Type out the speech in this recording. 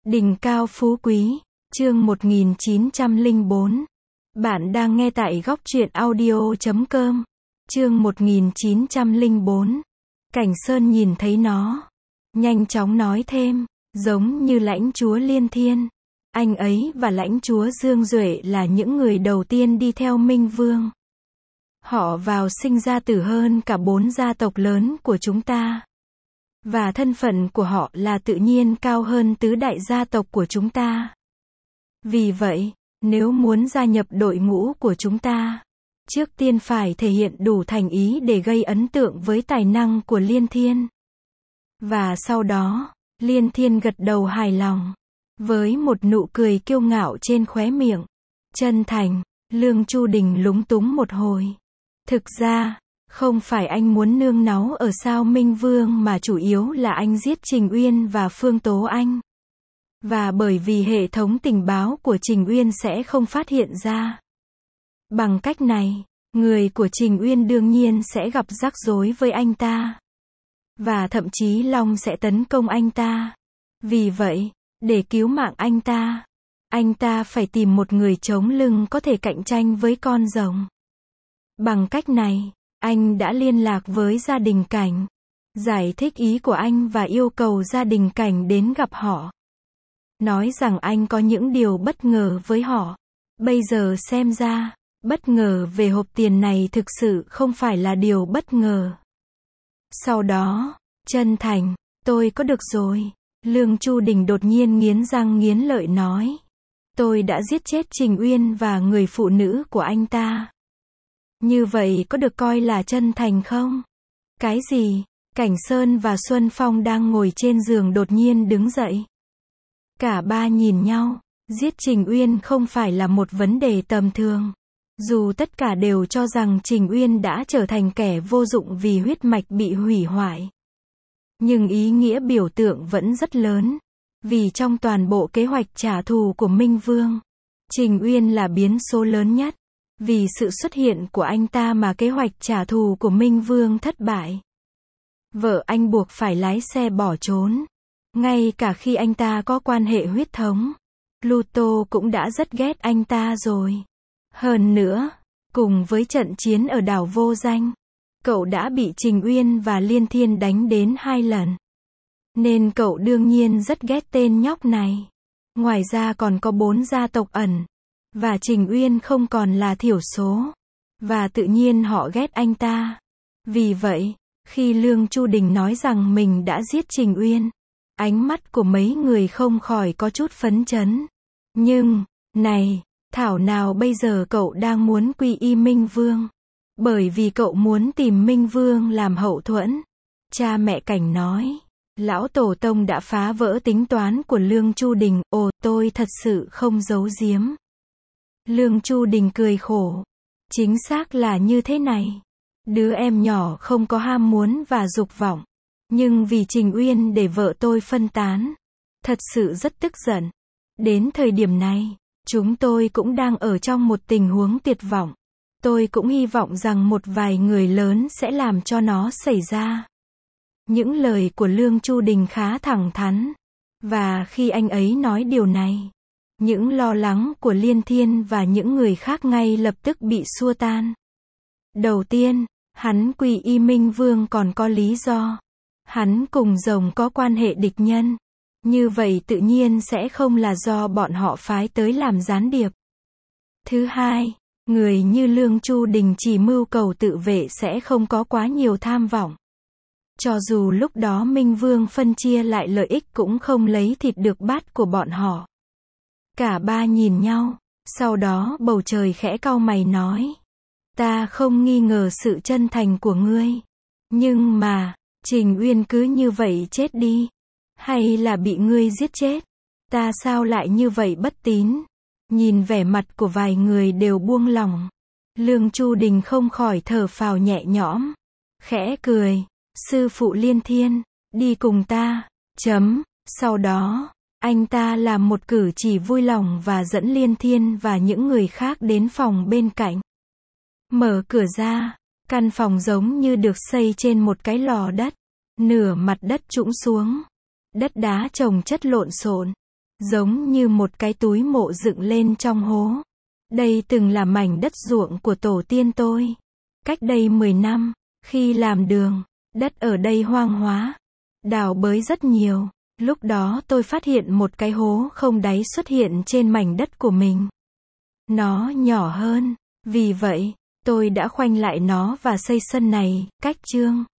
Đỉnh cao phú quý, chương 1904. Bạn đang nghe tại góc truyện audio.com. Chương 1904. Cảnh Sơn nhìn thấy nó, nhanh chóng nói thêm, giống như lãnh chúa Liên Thiên. Anh ấy và lãnh chúa Dương Duệ là những người đầu tiên đi theo Minh Vương. Họ vào sinh ra tử hơn cả 4 gia tộc lớn của chúng ta. Và thân phận của họ là tự nhiên cao hơn tứ đại gia tộc của chúng ta. Vì vậy, nếu muốn gia nhập đội ngũ của chúng ta, trước tiên phải thể hiện đủ thành ý để gây ấn tượng với tài năng của Liên Thiên. Và sau đó, Liên Thiên gật đầu hài lòng, với một nụ cười kiêu ngạo trên khóe miệng. Chân thành, Lương Chu Đình lúng túng một hồi. Thực ra, không phải anh muốn nương náu ở sao Minh Vương mà chủ yếu là anh giết Trình Uyên và Phương Tố Anh. Và bởi vì hệ thống tình báo của Trình Uyên sẽ không phát hiện ra. Bằng cách này, người của Trình Uyên đương nhiên sẽ gặp rắc rối với anh ta. Và thậm chí Long sẽ tấn công anh ta. Vì vậy, để cứu mạng anh ta phải tìm một người chống lưng có thể cạnh tranh với con rồng. Bằng cách này, anh đã liên lạc với gia đình Cảnh, giải thích ý của anh và yêu cầu gia đình Cảnh đến gặp họ. Nói rằng anh có những điều bất ngờ với họ. Bây giờ xem ra, bất ngờ về hộp tiền này thực sự không phải là điều bất ngờ. Sau đó, chân thành, tôi có được rồi. Lương Chu Đình đột nhiên nghiến răng nghiến lợi nói. Tôi đã giết chết Trình Uyên và người phụ nữ của anh ta. Như vậy có được coi là chân thành không? Cái gì? Cảnh Sơn và Xuân Phong đang ngồi trên giường đột nhiên đứng dậy. Cả ba nhìn nhau, giết Trình Uyên không phải là một vấn đề tầm thường. Dù tất cả đều cho rằng Trình Uyên đã trở thành kẻ vô dụng vì huyết mạch bị hủy hoại. Nhưng ý nghĩa biểu tượng vẫn rất lớn. Vì trong toàn bộ kế hoạch trả thù của Minh Vương, Trình Uyên là biến số lớn nhất. Vì sự xuất hiện của anh ta mà kế hoạch trả thù của Minh Vương thất bại. Vợ anh buộc phải lái xe bỏ trốn. Ngay cả khi anh ta có quan hệ huyết thống, Pluto cũng đã rất ghét anh ta rồi. Hơn nữa, cùng với trận chiến ở đảo Vô Danh, cậu đã bị Trình Uyên và Liên Thiên đánh đến 2 lần. Nên cậu đương nhiên rất ghét tên nhóc này. Ngoài ra còn có 4 gia tộc ẩn. Và Trình Uyên không còn là thiểu số. Và tự nhiên họ ghét anh ta. Vì vậy, khi Lương Chu Đình nói rằng mình đã giết Trình Uyên, ánh mắt của mấy người không khỏi có chút phấn chấn. Nhưng, này, thảo nào bây giờ cậu đang muốn quy y Minh Vương. Bởi vì cậu muốn tìm Minh Vương làm hậu thuẫn. Cha mẹ Cảnh nói. Lão Tổ Tông đã phá vỡ tính toán của Lương Chu Đình. Ồ, tôi thật sự không giấu giếm. Lương Chu Đình cười khổ. Chính xác là như thế này. Đứa em nhỏ không có ham muốn và dục vọng. Nhưng vì Trình Uyên để vợ tôi phân tán. Thật sự rất tức giận. Đến thời điểm này, chúng tôi cũng đang ở trong một tình huống tuyệt vọng. Tôi cũng hy vọng rằng một vài người lớn sẽ làm cho nó xảy ra. Những lời của Lương Chu Đình khá thẳng thắn. Và khi anh ấy nói điều này, những lo lắng của Liên Thiên và những người khác ngay lập tức bị xua tan. Đầu tiên, hắn quy y Minh Vương còn có lý do. Hắn cùng rồng có quan hệ địch nhân. Như vậy tự nhiên sẽ không là do bọn họ phái tới làm gián điệp. Thứ hai, người như Lương Chu Đình chỉ mưu cầu tự vệ sẽ không có quá nhiều tham vọng. Cho dù lúc đó Minh Vương phân chia lại lợi ích cũng không lấy thịt được bát của bọn họ. Cả ba nhìn nhau, sau đó bầu trời khẽ cau mày nói. Ta không nghi ngờ sự chân thành của ngươi. Nhưng mà, Trình Uyên cứ như vậy chết đi. Hay là bị ngươi giết chết? Ta sao lại như vậy bất tín? Nhìn vẻ mặt của vài người đều buông lỏng. Lương Chu Đình không khỏi thở phào nhẹ nhõm. Khẽ cười. Sư phụ Liên Thiên, đi cùng ta. Sau đó, anh ta làm một cử chỉ vui lòng và dẫn Liên Thiên và những người khác đến phòng bên cạnh. Mở cửa ra, căn phòng giống như được xây trên một cái lò đất. Nửa mặt đất trũng xuống. Đất đá chồng chất lộn xộn. giống như một cái túi mộ dựng lên trong hố. Đây từng là mảnh đất ruộng của tổ tiên tôi. Cách đây 10 năm, khi làm đường, đất ở đây hoang hóa, đào bới rất nhiều. Lúc đó tôi phát hiện một cái hố không đáy xuất hiện trên mảnh đất của mình. Nó nhỏ hơn, vì vậy, tôi đã khoanh lại nó và xây sân này, cách chương